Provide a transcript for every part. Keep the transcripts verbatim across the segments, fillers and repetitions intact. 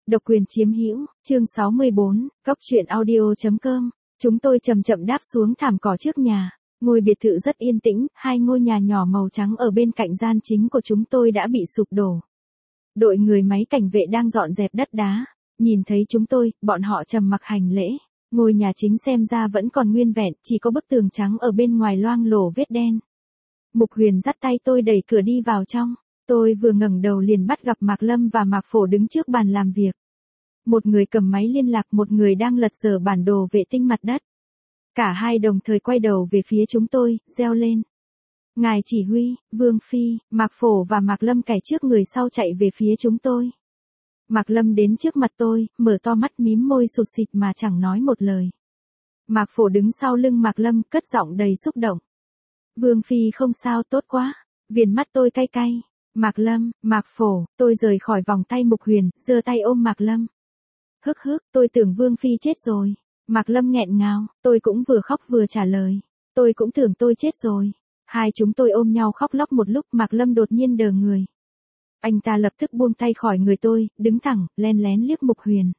Độc quyền chiếm hữu, chương sáu mươi bốn, cóc truyện audio chấm com. Chúng tôi chậm chậm đáp xuống thảm cỏ trước nhà. Ngôi biệt thự rất yên tĩnh, hai ngôi nhà nhỏ màu trắng ở bên cạnh gian chính của chúng tôi đã bị sụp đổ. Đội người máy cảnh vệ đang dọn dẹp đất đá. Nhìn thấy chúng tôi, bọn họ trầm mặc hành lễ. Ngôi nhà chính xem ra vẫn còn nguyên vẹn, chỉ có bức tường trắng ở bên ngoài loang lổ vết đen. Mục Huyền dắt tay tôi đẩy cửa đi vào trong. Tôi vừa ngẩng đầu liền bắt gặp Mạc Lâm và Mạc Phổ đứng trước bàn làm việc. Một người cầm máy liên lạc, một người đang lật dở bản đồ vệ tinh mặt đất. Cả hai đồng thời quay đầu về phía chúng tôi, reo lên. Ngài chỉ huy, Vương Phi, Mạc Phổ và Mạc Lâm kẻ trước người sau chạy về phía chúng tôi. Mạc Lâm đến trước mặt tôi, mở to mắt mím môi sụt sịt mà chẳng nói một lời. Mạc Phổ đứng sau lưng Mạc Lâm, cất giọng đầy xúc động. Vương Phi không sao, tốt quá. Viền mắt tôi cay cay. Mạc Lâm, Mạc Phổ, tôi rời khỏi vòng tay Mục Huyền, giơ tay ôm Mạc Lâm. Hức hức, tôi tưởng Vương Phi chết rồi. Mạc Lâm nghẹn ngào, tôi cũng vừa khóc vừa trả lời. Tôi cũng tưởng tôi chết rồi. Hai chúng tôi ôm nhau khóc lóc một lúc, Mạc Lâm đột nhiên đờ người. Anh ta lập tức buông tay khỏi người tôi, đứng thẳng, len lén liếc Mục Huyền.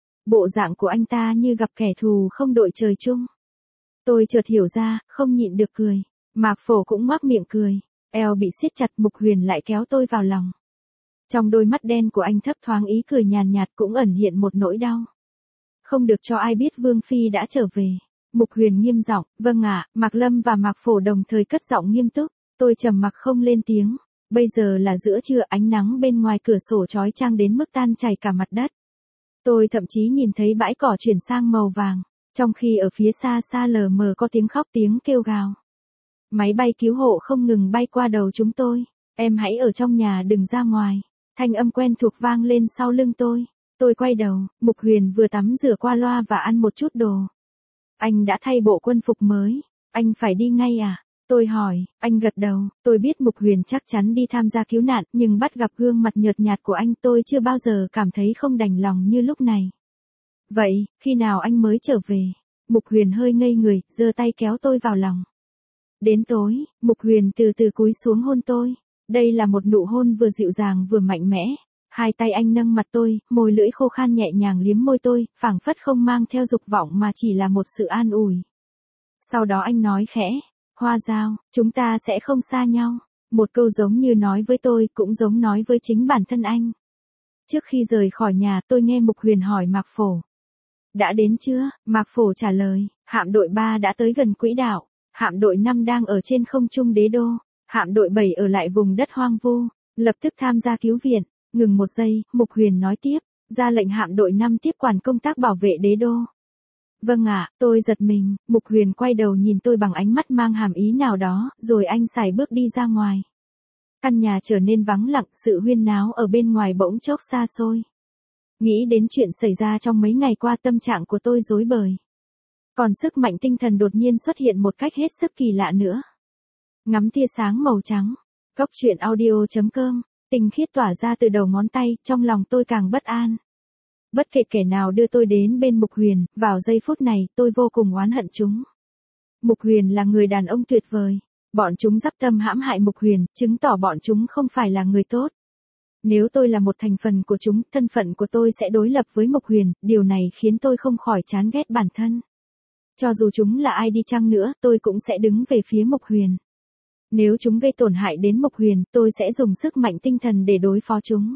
Bộ dạng của anh ta như gặp kẻ thù không đội trời chung. Tôi chợt hiểu ra, không nhịn được cười. Mạc Phổ cũng ngoác miệng cười. Eo bị siết chặt, Mục Huyền lại kéo tôi vào lòng. Trong đôi mắt đen của anh thấp thoáng ý cười nhàn nhạt, cũng ẩn hiện một nỗi đau. Không được cho ai biết Vương Phi đã trở về. Mục Huyền nghiêm giọng, vâng ạ. Mạc Lâm và Mạc Phổ đồng thời cất giọng nghiêm túc. Tôi trầm mặc không lên tiếng. Bây giờ là giữa trưa, ánh nắng bên ngoài cửa sổ chói chang đến mức tan chảy cả mặt đất. Tôi thậm chí nhìn thấy bãi cỏ chuyển sang màu vàng, trong khi ở phía xa xa lờ mờ có tiếng khóc tiếng kêu gào. Máy bay cứu hộ không ngừng bay qua đầu chúng tôi. Em hãy ở trong nhà, đừng ra ngoài. Thanh âm quen thuộc vang lên sau lưng tôi. Tôi quay đầu, Mục Huyền vừa tắm rửa qua loa và ăn một chút đồ. Anh đã thay bộ quân phục mới. Anh phải đi ngay à? Tôi hỏi, anh gật đầu. Tôi biết Mục Huyền chắc chắn đi tham gia cứu nạn, nhưng bắt gặp gương mặt nhợt nhạt của anh, tôi chưa bao giờ cảm thấy không đành lòng như lúc này. Vậy, khi nào anh mới trở về? Mục Huyền hơi ngây người, giơ tay kéo tôi vào lòng. Đến tối, Mục Huyền từ từ cúi xuống hôn tôi. Đây là một nụ hôn vừa dịu dàng vừa mạnh mẽ. Hai tay anh nâng mặt tôi, môi lưỡi khô khan nhẹ nhàng liếm môi tôi, phảng phất không mang theo dục vọng mà chỉ là một sự an ủi. Sau đó anh nói khẽ, Hoa Dao, chúng ta sẽ không xa nhau. Một câu giống như nói với tôi, cũng giống nói với chính bản thân anh. Trước khi rời khỏi nhà, tôi nghe Mục Huyền hỏi Mạc Phổ. Đã đến chưa? Mạc Phổ trả lời, hạm đội ba đã tới gần quỹ đạo. Hạm đội năm đang ở trên không trung đế đô. Hạm đội bảy ở lại vùng đất hoang vu, lập tức tham gia cứu viện. Ngừng một giây, Mục Huyền nói tiếp, ra lệnh hạm đội năm tiếp quản công tác bảo vệ đế đô. Vâng ạ, tôi giật mình. Mục Huyền quay đầu nhìn tôi bằng ánh mắt mang hàm ý nào đó, rồi anh sải bước đi ra ngoài. Căn nhà trở nên vắng lặng, sự huyên náo ở bên ngoài bỗng chốc xa xôi. Nghĩ đến chuyện xảy ra trong mấy ngày qua, tâm trạng của tôi rối bời. Còn sức mạnh tinh thần đột nhiên xuất hiện một cách hết sức kỳ lạ nữa. Ngắm tia sáng màu trắng. Cóc truyện audio chấm com. Tinh khiết tỏa ra từ đầu ngón tay, trong lòng tôi càng bất an. Bất kể kẻ nào đưa tôi đến bên Mục Huyền, vào giây phút này, tôi vô cùng oán hận chúng. Mục Huyền là người đàn ông tuyệt vời. Bọn chúng dắp tâm hãm hại Mục Huyền, chứng tỏ bọn chúng không phải là người tốt. Nếu tôi là một thành phần của chúng, thân phận của tôi sẽ đối lập với Mục Huyền, điều này khiến tôi không khỏi chán ghét bản thân. Cho dù chúng là ai đi chăng nữa, tôi cũng sẽ đứng về phía Mục Huyền. Nếu chúng gây tổn hại đến Mục Huyền, tôi sẽ dùng sức mạnh tinh thần để đối phó chúng.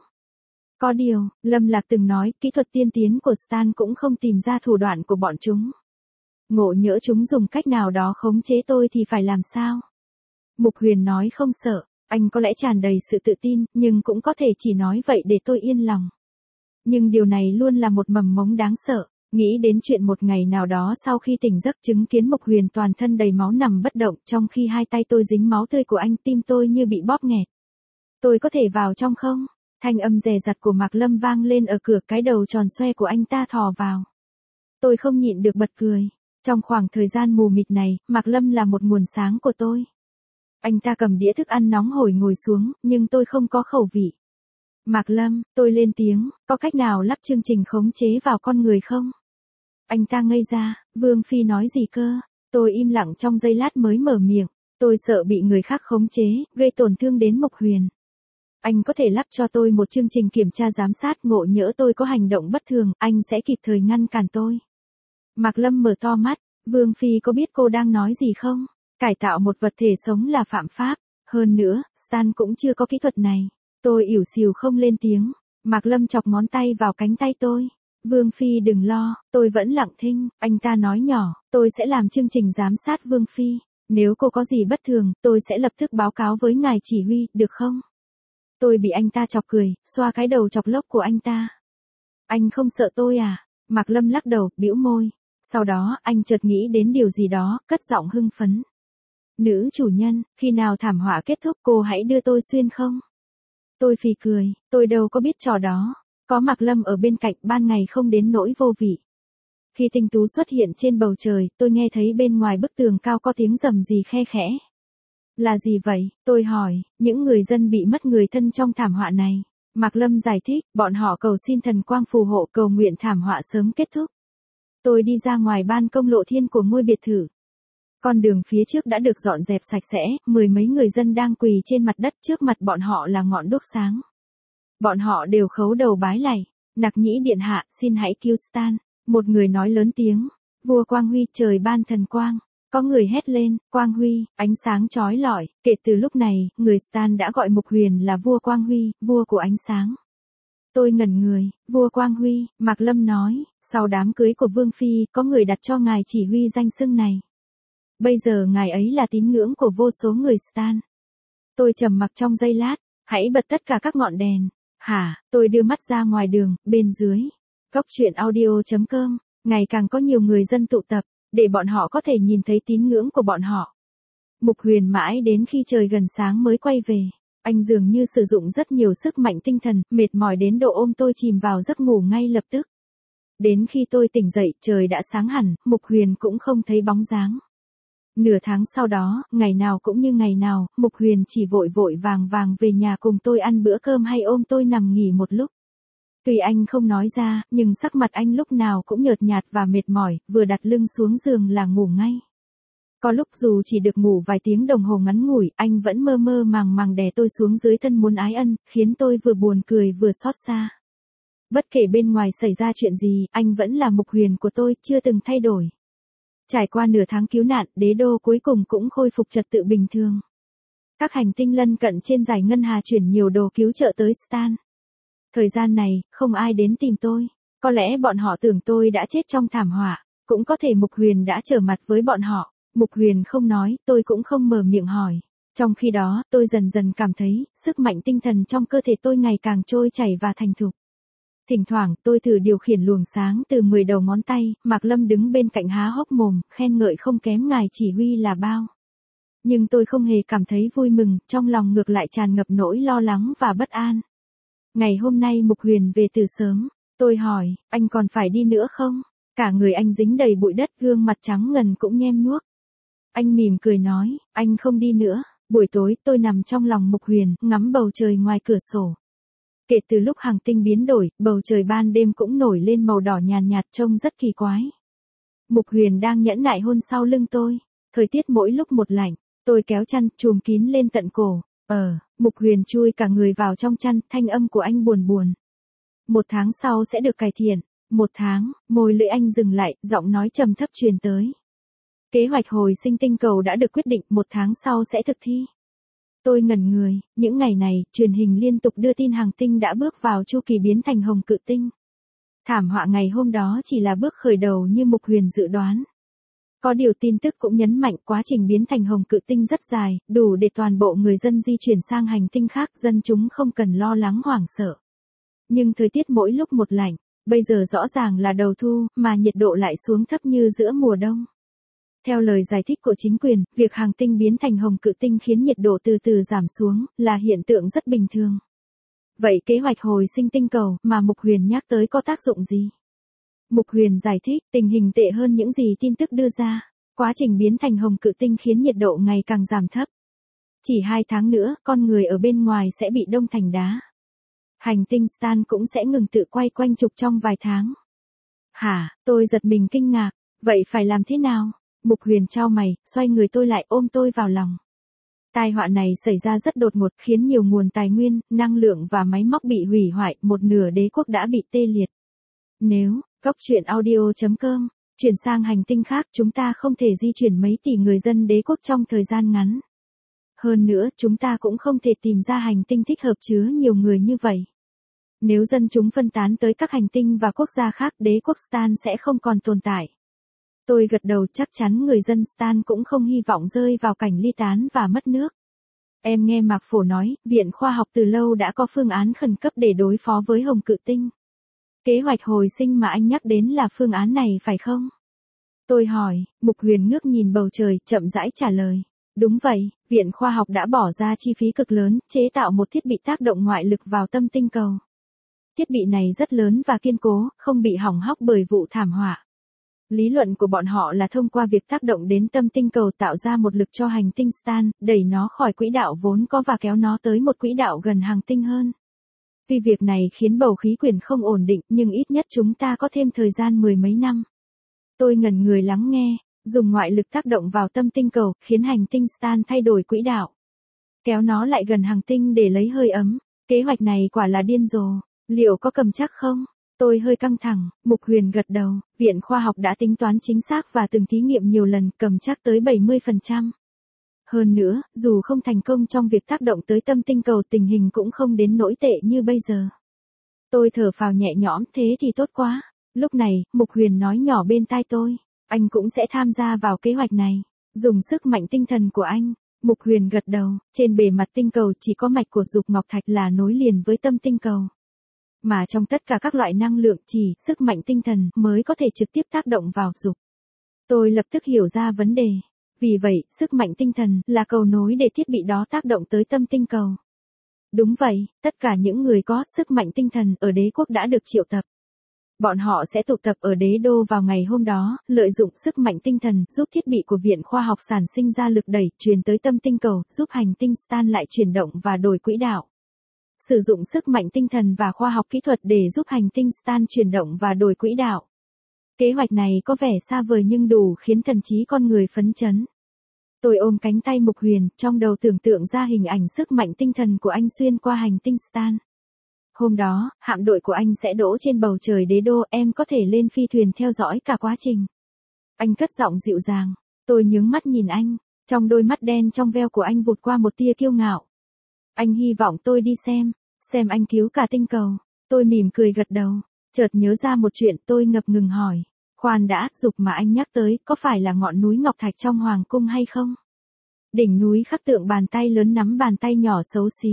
Có điều, Lâm Lạc từng nói, kỹ thuật tiên tiến của Stan cũng không tìm ra thủ đoạn của bọn chúng. Ngộ nhỡ chúng dùng cách nào đó khống chế tôi thì phải làm sao? Mục Huyền nói không sợ, anh có lẽ tràn đầy sự tự tin, nhưng cũng có thể chỉ nói vậy để tôi yên lòng. Nhưng điều này luôn là một mầm mống đáng sợ. Nghĩ đến chuyện một ngày nào đó sau khi tỉnh giấc chứng kiến Mục Huyền toàn thân đầy máu nằm bất động, trong khi hai tay tôi dính máu tươi của anh, tim tôi như bị bóp nghẹt. Tôi có thể vào trong không? Thanh âm dè dặt của Mạc Lâm vang lên ở cửa, cái đầu tròn xoe của anh ta thò vào. Tôi không nhịn được bật cười. Trong khoảng thời gian mù mịt này, Mạc Lâm là một nguồn sáng của tôi. Anh ta cầm đĩa thức ăn nóng hổi ngồi xuống, nhưng tôi không có khẩu vị. Mạc Lâm, tôi lên tiếng, có cách nào lắp chương trình khống chế vào con người không? Anh ta ngây ra, Vương Phi nói gì cơ? Tôi im lặng trong giây lát mới mở miệng. Tôi sợ bị người khác khống chế, gây tổn thương đến Mục Huyền. Anh có thể lắp cho tôi một chương trình kiểm tra giám sát, ngộ nhỡ tôi có hành động bất thường, anh sẽ kịp thời ngăn cản tôi. Mạc Lâm mở to mắt, Vương Phi có biết cô đang nói gì không? Cải tạo một vật thể sống là phạm pháp. Hơn nữa, Stan cũng chưa có kỹ thuật này. Tôi ỉu xìu không lên tiếng. Mạc Lâm chọc ngón tay vào cánh tay tôi. Vương Phi đừng lo, tôi vẫn lặng thinh. Anh ta nói nhỏ, tôi sẽ làm chương trình giám sát Vương Phi. Nếu cô có gì bất thường, tôi sẽ lập tức báo cáo với ngài chỉ huy, được không? Tôi bị anh ta chọc cười, xoa cái đầu chọc lốc của anh ta. Anh không sợ tôi à? Mạc Lâm lắc đầu, bĩu môi. Sau đó, anh chợt nghĩ đến điều gì đó, cất giọng hưng phấn. Nữ chủ nhân, khi nào thảm họa kết thúc cô hãy đưa tôi xuyên không? Tôi phì cười, tôi đâu có biết trò đó. Có Mạc Lâm ở bên cạnh, ban ngày không đến nỗi vô vị. Khi tinh tú xuất hiện trên bầu trời, tôi nghe thấy bên ngoài bức tường cao có tiếng rầm rì khe khẽ. Là gì vậy? Tôi hỏi, những người dân bị mất người thân trong thảm họa này. Mạc Lâm giải thích, bọn họ cầu xin thần quang phù hộ, cầu nguyện thảm họa sớm kết thúc. Tôi đi ra ngoài ban công lộ thiên của ngôi biệt thự. Con đường phía trước đã được dọn dẹp sạch sẽ, mười mấy người dân đang quỳ trên mặt đất, trước mặt bọn họ là ngọn đuốc sáng. Bọn họ đều khấu đầu bái lạy. Nặc nhĩ điện hạ, xin hãy cứu Stan. Một người nói lớn tiếng. Vua Quang Huy, trời ban thần quang. Có người hét lên, Quang Huy, ánh sáng chói lọi. Kể từ lúc này, người Stan đã gọi Mục Huyền là vua Quang Huy, vua của ánh sáng. Tôi ngẩn người, vua Quang Huy, Mạc Lâm nói, sau đám cưới của Vương Phi, có người đặt cho ngài chỉ huy danh xưng này. Bây giờ ngài ấy là tín ngưỡng của vô số người Stan. Tôi trầm mặc trong giây lát, hãy bật tất cả các ngọn đèn. Hả, tôi đưa mắt ra ngoài đường, bên dưới. Góc truyện audio chấm com, ngày càng có nhiều người dân tụ tập, để bọn họ có thể nhìn thấy tín ngưỡng của bọn họ. Mục Huyền mãi đến khi trời gần sáng mới quay về. Anh dường như sử dụng rất nhiều sức mạnh tinh thần, mệt mỏi đến độ ôm tôi chìm vào giấc ngủ ngay lập tức. Đến khi tôi tỉnh dậy, trời đã sáng hẳn, Mục Huyền cũng không thấy bóng dáng. Nửa tháng sau đó, ngày nào cũng như ngày nào, Mục Huyền chỉ vội vội vàng vàng về nhà cùng tôi ăn bữa cơm hay ôm tôi nằm nghỉ một lúc. Tuy anh không nói ra, nhưng sắc mặt anh lúc nào cũng nhợt nhạt và mệt mỏi, vừa đặt lưng xuống giường là ngủ ngay. Có lúc dù chỉ được ngủ vài tiếng đồng hồ ngắn ngủi, anh vẫn mơ mơ màng màng đè tôi xuống dưới thân muốn ái ân, khiến tôi vừa buồn cười vừa xót xa. Bất kể bên ngoài xảy ra chuyện gì, anh vẫn là Mục Huyền của tôi, chưa từng thay đổi. Trải qua nửa tháng cứu nạn, đế đô cuối cùng cũng khôi phục trật tự bình thường. Các hành tinh lân cận trên dải ngân hà chuyển nhiều đồ cứu trợ tới Stan. Thời gian này, không ai đến tìm tôi. Có lẽ bọn họ tưởng tôi đã chết trong thảm họa, cũng có thể Mục Huyền đã trở mặt với bọn họ. Mục Huyền không nói, tôi cũng không mở miệng hỏi. Trong khi đó, tôi dần dần cảm thấy, sức mạnh tinh thần trong cơ thể tôi ngày càng trôi chảy và thành thục. Thỉnh thoảng, tôi thử điều khiển luồng sáng từ mười đầu ngón tay, Mạc Lâm đứng bên cạnh há hốc mồm, khen ngợi không kém ngài chỉ huy là bao. Nhưng tôi không hề cảm thấy vui mừng, trong lòng ngược lại tràn ngập nỗi lo lắng và bất an. Ngày hôm nay Mục Huyền về từ sớm, tôi hỏi, anh còn phải đi nữa không? Cả người anh dính đầy bụi đất, gương mặt trắng ngần cũng nhem nhuốc. Anh mỉm cười nói, anh không đi nữa. Buổi tối, tôi nằm trong lòng Mục Huyền, ngắm bầu trời ngoài cửa sổ. Kể từ lúc hành tinh biến đổi, bầu trời ban đêm cũng nổi lên màu đỏ nhàn nhạt, trông rất kỳ quái. Mục Huyền đang nhẫn nại hôn sau lưng tôi. Thời tiết mỗi lúc một lạnh, tôi kéo chăn, trùm kín lên tận cổ. Ờ, Mục Huyền chui cả người vào trong chăn, thanh âm của anh buồn buồn. Một tháng sau sẽ được cải thiện. Một tháng, môi lưỡi anh dừng lại, giọng nói trầm thấp truyền tới. Kế hoạch hồi sinh tinh cầu đã được quyết định, một tháng sau sẽ thực thi. Tôi ngẩn người, những ngày này, truyền hình liên tục đưa tin hành tinh đã bước vào chu kỳ biến thành hồng cự tinh. Thảm họa ngày hôm đó chỉ là bước khởi đầu như Mục Huyền dự đoán. Có điều tin tức cũng nhấn mạnh quá trình biến thành hồng cự tinh rất dài, đủ để toàn bộ người dân di chuyển sang hành tinh khác, dân chúng không cần lo lắng hoảng sợ. Nhưng thời tiết mỗi lúc một lạnh, bây giờ rõ ràng là đầu thu, mà nhiệt độ lại xuống thấp như giữa mùa đông. Theo lời giải thích của chính quyền, việc hành tinh biến thành hồng cự tinh khiến nhiệt độ từ từ giảm xuống, là hiện tượng rất bình thường. Vậy kế hoạch hồi sinh tinh cầu mà Mục Huyền nhắc tới có tác dụng gì? Mục Huyền giải thích, tình hình tệ hơn những gì tin tức đưa ra. Quá trình biến thành hồng cự tinh khiến nhiệt độ ngày càng giảm thấp. Chỉ hai tháng nữa, con người ở bên ngoài sẽ bị đông thành đá. Hành tinh Stan cũng sẽ ngừng tự quay quanh trục trong vài tháng. Hả, tôi giật mình kinh ngạc, vậy phải làm thế nào? Mục Huyền chau mày, xoay người tôi lại ôm tôi vào lòng. Tai họa này xảy ra rất đột ngột khiến nhiều nguồn tài nguyên, năng lượng và máy móc bị hủy hoại, một nửa đế quốc đã bị tê liệt. Nếu, Góc truyện audio.com, chuyển sang hành tinh khác chúng ta không thể di chuyển mấy tỷ người dân đế quốc trong thời gian ngắn. Hơn nữa chúng ta cũng không thể tìm ra hành tinh thích hợp chứa nhiều người như vậy. Nếu dân chúng phân tán tới các hành tinh và quốc gia khác đế quốc Stan sẽ không còn tồn tại. Tôi gật đầu chắc chắn người dân Stan cũng không hy vọng rơi vào cảnh ly tán và mất nước. Em nghe Mạc Phổ nói, Viện Khoa học từ lâu đã có phương án khẩn cấp để đối phó với Hồng Cự Tinh. Kế hoạch hồi sinh mà anh nhắc đến là phương án này phải không? Tôi hỏi, Mục Huyền ngước nhìn bầu trời, chậm rãi trả lời. Đúng vậy, Viện Khoa học đã bỏ ra chi phí cực lớn, chế tạo một thiết bị tác động ngoại lực vào tâm tinh cầu. Thiết bị này rất lớn và kiên cố, không bị hỏng hóc bởi vụ thảm họa. Lý luận của bọn họ là thông qua việc tác động đến tâm tinh cầu tạo ra một lực cho hành tinh Stan, đẩy nó khỏi quỹ đạo vốn có và kéo nó tới một quỹ đạo gần hành tinh hơn. Tuy việc này khiến bầu khí quyển không ổn định, nhưng ít nhất chúng ta có thêm thời gian mười mấy năm. Tôi ngẩn người lắng nghe, dùng ngoại lực tác động vào tâm tinh cầu, khiến hành tinh Stan thay đổi quỹ đạo. Kéo nó lại gần hành tinh để lấy hơi ấm. Kế hoạch này quả là điên rồ. Liệu có cầm chắc không? Tôi hơi căng thẳng, Mục Huyền gật đầu, Viện Khoa học đã tính toán chính xác và từng thí nghiệm nhiều lần, cầm chắc tới bảy mươi phần trăm. Hơn nữa, dù không thành công trong việc tác động tới tâm tinh cầu tình hình cũng không đến nỗi tệ như bây giờ. Tôi thở phào nhẹ nhõm, thế thì tốt quá. Lúc này, Mục Huyền nói nhỏ bên tai tôi, anh cũng sẽ tham gia vào kế hoạch này, dùng sức mạnh tinh thần của anh. Mục Huyền gật đầu, trên bề mặt tinh cầu chỉ có mạch của dục ngọc thạch là nối liền với tâm tinh cầu. Mà trong tất cả các loại năng lượng chỉ sức mạnh tinh thần mới có thể trực tiếp tác động vào dục. Tôi lập tức hiểu ra vấn đề. Vì vậy, sức mạnh tinh thần là cầu nối để thiết bị đó tác động tới tâm tinh cầu. Đúng vậy, tất cả những người có sức mạnh tinh thần ở đế quốc đã được triệu tập. Bọn họ sẽ tụ tập ở đế đô vào ngày hôm đó, lợi dụng sức mạnh tinh thần giúp thiết bị của Viện Khoa học sản sinh ra lực đẩy truyền tới tâm tinh cầu, giúp hành tinh Stan lại chuyển động và đổi quỹ đạo. Sử dụng sức mạnh tinh thần và khoa học kỹ thuật để giúp hành tinh Stan chuyển động và đổi quỹ đạo. Kế hoạch này có vẻ xa vời nhưng đủ khiến thần trí con người phấn chấn. Tôi ôm cánh tay Mục Huyền, trong đầu tưởng tượng ra hình ảnh sức mạnh tinh thần của anh xuyên qua hành tinh Stan. Hôm đó, hạm đội của anh sẽ đỗ trên bầu trời đế đô, em có thể lên phi thuyền theo dõi cả quá trình. Anh cất giọng dịu dàng, tôi nhướng mắt nhìn anh, trong đôi mắt đen trong veo của anh vụt qua một tia kiêu ngạo. Anh hy vọng tôi đi xem, xem anh cứu cả tinh cầu. Tôi mỉm cười gật đầu, chợt nhớ ra một chuyện, tôi ngập ngừng hỏi. Khoan đã, dục mà anh nhắc tới, có phải là ngọn núi Ngọc Thạch trong Hoàng cung hay không? Đỉnh núi khắc tượng bàn tay lớn nắm bàn tay nhỏ xấu xí.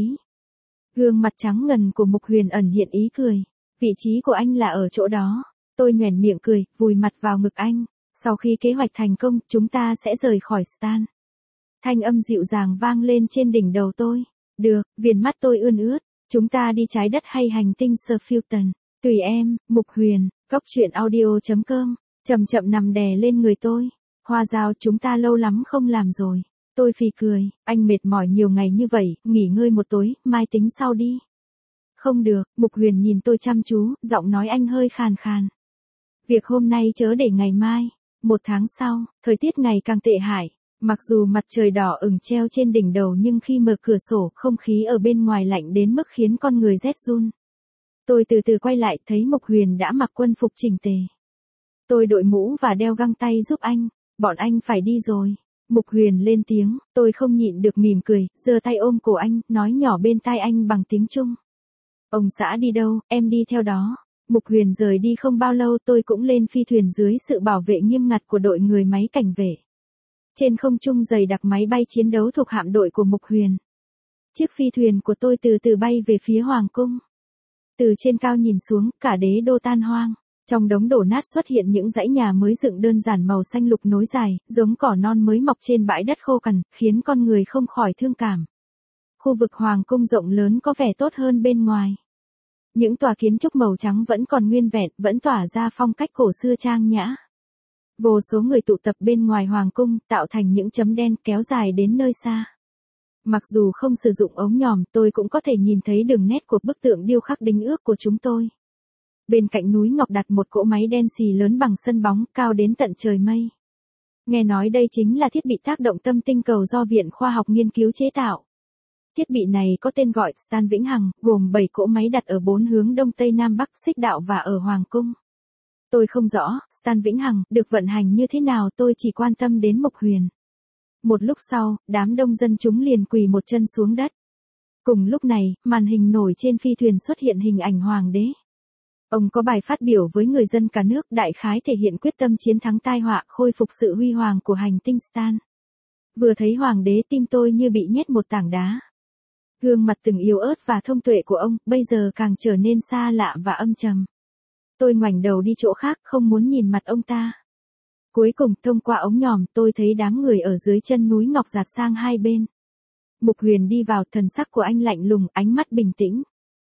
Gương mặt trắng ngần của Mục Huyền ẩn hiện ý cười. Vị trí của anh là ở chỗ đó. Tôi nhoẻn miệng cười, vùi mặt vào ngực anh. Sau khi kế hoạch thành công, chúng ta sẽ rời khỏi Stan. Thanh âm dịu dàng vang lên trên đỉnh đầu tôi. Được, viền mắt tôi ươn ướt. Chúng ta đi trái đất hay hành tinh Sir-Fulton? Tùy em. Mục Huyền, Góc truyện audio.com, chậm chậm nằm đè lên người tôi. Hoa Dao, chúng ta lâu lắm không làm rồi. Tôi phì cười, anh mệt mỏi nhiều ngày như vậy, nghỉ ngơi một tối, mai tính sau đi. Không được, Mục Huyền nhìn tôi chăm chú, giọng nói anh hơi khàn khàn. Việc hôm nay chớ để ngày mai. Một tháng sau, thời tiết ngày càng tệ hại. Mặc dù mặt trời đỏ ửng treo trên đỉnh đầu nhưng khi mở cửa sổ, không khí ở bên ngoài lạnh đến mức khiến con người rét run. Tôi từ từ quay lại, thấy Mục Huyền đã mặc quân phục chỉnh tề. Tôi đội mũ và đeo găng tay giúp anh, bọn anh phải đi rồi. Mục Huyền lên tiếng, tôi không nhịn được mỉm cười, giơ tay ôm cổ anh, nói nhỏ bên tai anh bằng tiếng Trung. Ông xã đi đâu, em đi theo đó. Mục Huyền rời đi không bao lâu tôi cũng lên phi thuyền dưới sự bảo vệ nghiêm ngặt của đội người máy cảnh vệ. Trên không trung dày đặc máy bay chiến đấu thuộc hạm đội của Mục Huyền. Chiếc phi thuyền của tôi từ từ bay về phía Hoàng cung. Từ trên cao nhìn xuống, cả đế đô tan hoang. Trong đống đổ nát xuất hiện những dãy nhà mới dựng đơn giản màu xanh lục nối dài, giống cỏ non mới mọc trên bãi đất khô cằn, khiến con người không khỏi thương cảm. Khu vực Hoàng cung rộng lớn có vẻ tốt hơn bên ngoài. Những tòa kiến trúc màu trắng vẫn còn nguyên vẹn, vẫn tỏa ra phong cách cổ xưa trang nhã. Vô số người tụ tập bên ngoài Hoàng cung, tạo thành những chấm đen kéo dài đến nơi xa. Mặc dù không sử dụng ống nhòm, tôi cũng có thể nhìn thấy đường nét của bức tượng điêu khắc đính ước của chúng tôi. Bên cạnh núi Ngọc đặt một cỗ máy đen xì lớn bằng sân bóng, cao đến tận trời mây. Nghe nói đây chính là thiết bị tác động tâm tinh cầu do Viện Khoa học Nghiên cứu chế tạo. Thiết bị này có tên gọi Stan Vĩnh Hằng, gồm bảy cỗ máy đặt ở bốn hướng Đông Tây Nam Bắc Xích Đạo và ở Hoàng Cung. Tôi không rõ, Stan Vĩnh Hằng được vận hành như thế nào, tôi chỉ quan tâm đến Mục Huyền. Một lúc sau, đám đông dân chúng liền quỳ một chân xuống đất. Cùng lúc này, màn hình nổi trên phi thuyền xuất hiện hình ảnh Hoàng đế. Ông có bài phát biểu với người dân cả nước, đại khái thể hiện quyết tâm chiến thắng tai họa, khôi phục sự huy hoàng của hành tinh Stan. Vừa thấy Hoàng đế, tim tôi như bị nhét một tảng đá. Gương mặt từng yếu ớt và thông tuệ của ông, bây giờ càng trở nên xa lạ và âm trầm. Tôi ngoảnh đầu đi chỗ khác, không muốn nhìn mặt ông ta. Cuối cùng, thông qua ống nhòm, tôi thấy đám người ở dưới chân núi Ngọc dạt sang hai bên. Mục Huyền đi vào, thần sắc của anh lạnh lùng, ánh mắt bình tĩnh.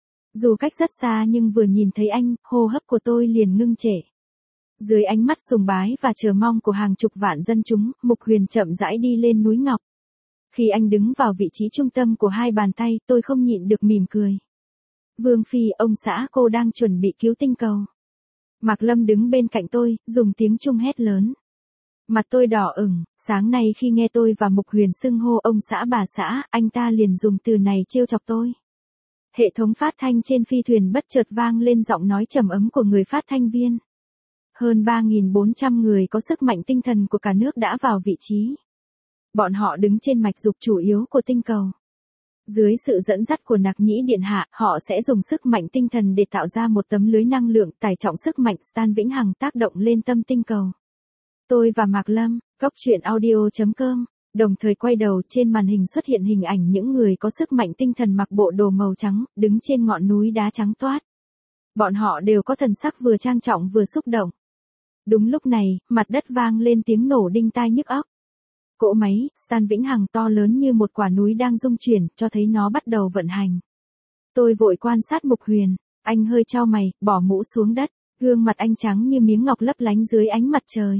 Dù cách rất xa nhưng vừa nhìn thấy anh, hô hấp của tôi liền ngưng trệ. Dưới ánh mắt sùng bái và chờ mong của hàng chục vạn dân chúng, Mục Huyền chậm rãi đi lên núi Ngọc. Khi anh đứng vào vị trí trung tâm của hai bàn tay, tôi không nhịn được mỉm cười. Vương Phi, ông xã cô đang chuẩn bị cứu tinh cầu. Mạc Lâm đứng bên cạnh tôi, dùng tiếng Trung hét lớn. Mặt tôi đỏ ửng, sáng nay khi nghe tôi và Mục Huyền xưng hô ông xã bà xã, anh ta liền dùng từ này trêu chọc tôi. Hệ thống phát thanh trên phi thuyền bất chợt vang lên giọng nói trầm ấm của người phát thanh viên. Hơn ba nghìn bốn trăm người có sức mạnh tinh thần của cả nước đã vào vị trí. Bọn họ đứng trên mạch dục chủ yếu của tinh cầu. Dưới sự dẫn dắt của Nặc Nhĩ Điện Hạ, họ sẽ dùng sức mạnh tinh thần để tạo ra một tấm lưới năng lượng tải trọng sức mạnh Stan Vĩnh Hằng tác động lên tâm tinh cầu. Tôi và Mạc Lâm, góc truyện audio chấm com, đồng thời quay đầu, trên màn hình xuất hiện hình ảnh những người có sức mạnh tinh thần mặc bộ đồ màu trắng, đứng trên ngọn núi đá trắng toát. Bọn họ đều có thần sắc vừa trang trọng vừa xúc động. Đúng lúc này, mặt đất vang lên tiếng nổ đinh tai nhức óc. Cỗ máy, Stan Vĩnh Hằng to lớn như một quả núi đang rung chuyển, cho thấy nó bắt đầu vận hành. Tôi vội quan sát Mục Huyền, anh hơi chau mày, bỏ mũ xuống đất, gương mặt anh trắng như miếng ngọc lấp lánh dưới ánh mặt trời.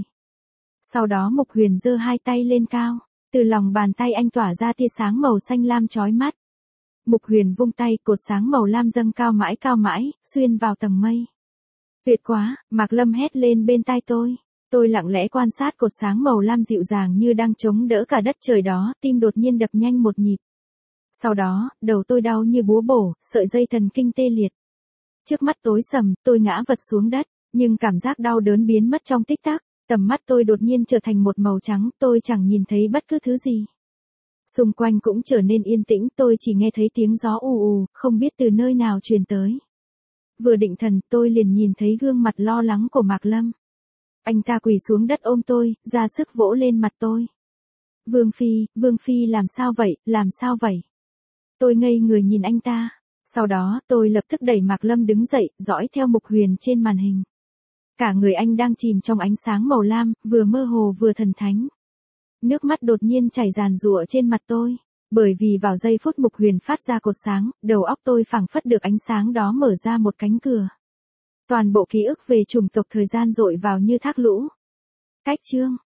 Sau đó Mục Huyền giơ hai tay lên cao, từ lòng bàn tay anh tỏa ra tia sáng màu xanh lam chói mắt. Mục Huyền vung tay, cột sáng màu lam dâng cao mãi cao mãi, xuyên vào tầng mây. Tuyệt quá, Mạc Lâm hét lên bên tai tôi. Tôi lặng lẽ quan sát cột sáng màu lam dịu dàng như đang chống đỡ cả đất trời đó, tim đột nhiên đập nhanh một nhịp. Sau đó, đầu tôi đau như búa bổ, sợi dây thần kinh tê liệt. Trước mắt tối sầm, tôi ngã vật xuống đất, nhưng cảm giác đau đớn biến mất trong tích tắc, tầm mắt tôi đột nhiên trở thành một màu trắng, tôi chẳng nhìn thấy bất cứ thứ gì. Xung quanh cũng trở nên yên tĩnh, tôi chỉ nghe thấy tiếng gió ù ù, không biết từ nơi nào truyền tới. Vừa định thần, tôi liền nhìn thấy gương mặt lo lắng của Mạc Lâm. Anh ta quỳ xuống đất ôm tôi, ra sức vỗ lên mặt tôi. Vương Phi, Vương Phi làm sao vậy, làm sao vậy? Tôi ngây người nhìn anh ta. Sau đó, tôi lập tức đẩy Mạc Lâm đứng dậy, dõi theo Mục Huyền trên màn hình. Cả người anh đang chìm trong ánh sáng màu lam, vừa mơ hồ vừa thần thánh. Nước mắt đột nhiên chảy ràn rụa trên mặt tôi. Bởi vì vào giây phút Mục Huyền phát ra cột sáng, đầu óc tôi phảng phất được ánh sáng đó mở ra một cánh cửa. Toàn bộ ký ức về chủng tộc thời gian dội vào như thác lũ. Cách chương